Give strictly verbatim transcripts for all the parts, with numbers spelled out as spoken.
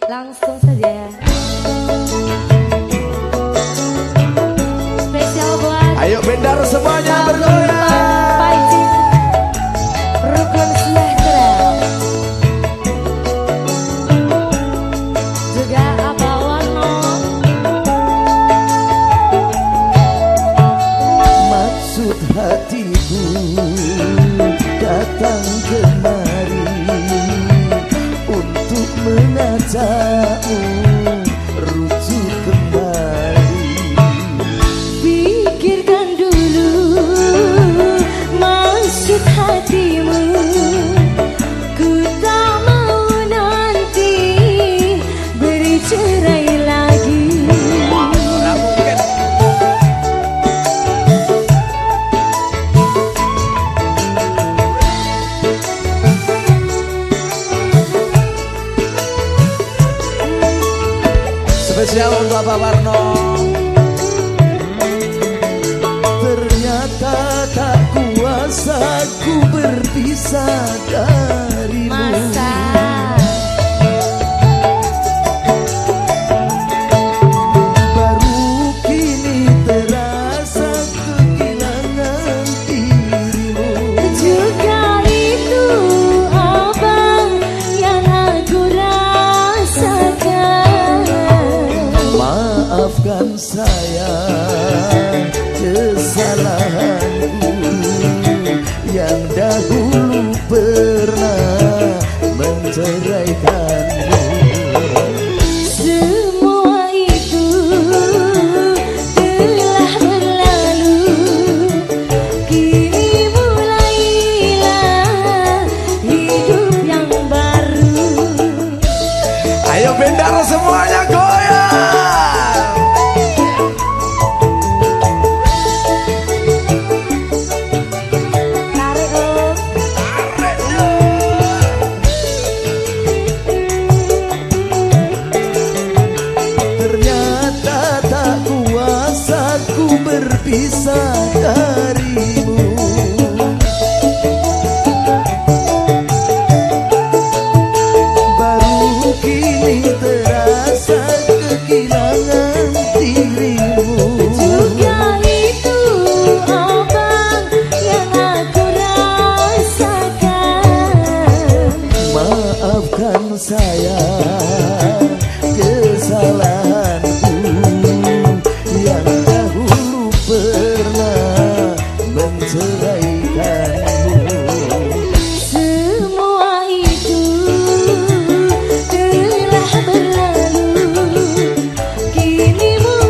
Langsung saja ya. Spesial buat ayo bendar semuanya bergoyang. Paji Rukun Sejahtera. Juga Abah Warno. Maksud hatiku datang kemari untuk mengajakmu rujuk kembali. Pikirkan dulu maksud hatimu. Ku tak mau nanti bercerai lagi. Spesial untuk Bapak Warno. Ternyata tak kuasa ku berpisah darimu. Masa Baru kini terasa kehilangan dirimu. juga itu abang yang aku rasakan. Maafkan saya kesalahanku yang dahulu pernah menceraikanmu. Semua itu telah berlalu. Kini mulailah hidup yang baru. Ayo bendar semuanya goyang. Tarik oh. Ternyata tak kuasa ku berpisah darimu. Baru kini terasa kehilangan dirimu. Juga itu abang yang aku rasakan. Maafkan saya kesalahanku yang dahulu pernah menceraikanmu. Semua itu telah berlalu. Kini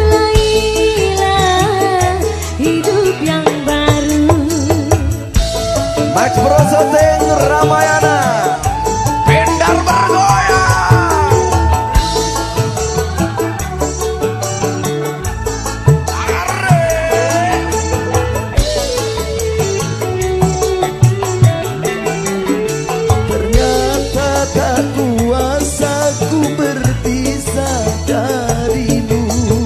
mulailah hidup yang baru. Max Bro Soteng Ramayana bendar bergoyang. Ternyata tak kuasa ku berpisah darimu.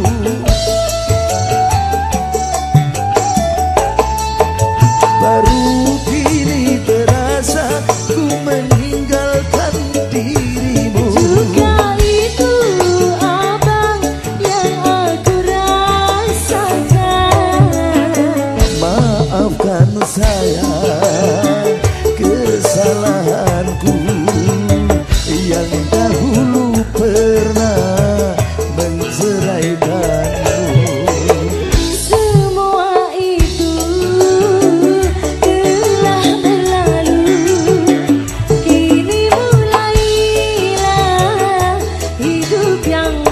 Baru kini terasa ku meninggalkan dirimu. Juga itu abang yang aku rasakan. Maafkan saya kesalahanku yang dahulu pernah menceraikanmu. Semua itu telah berlalu. Kini mulailah hidup yang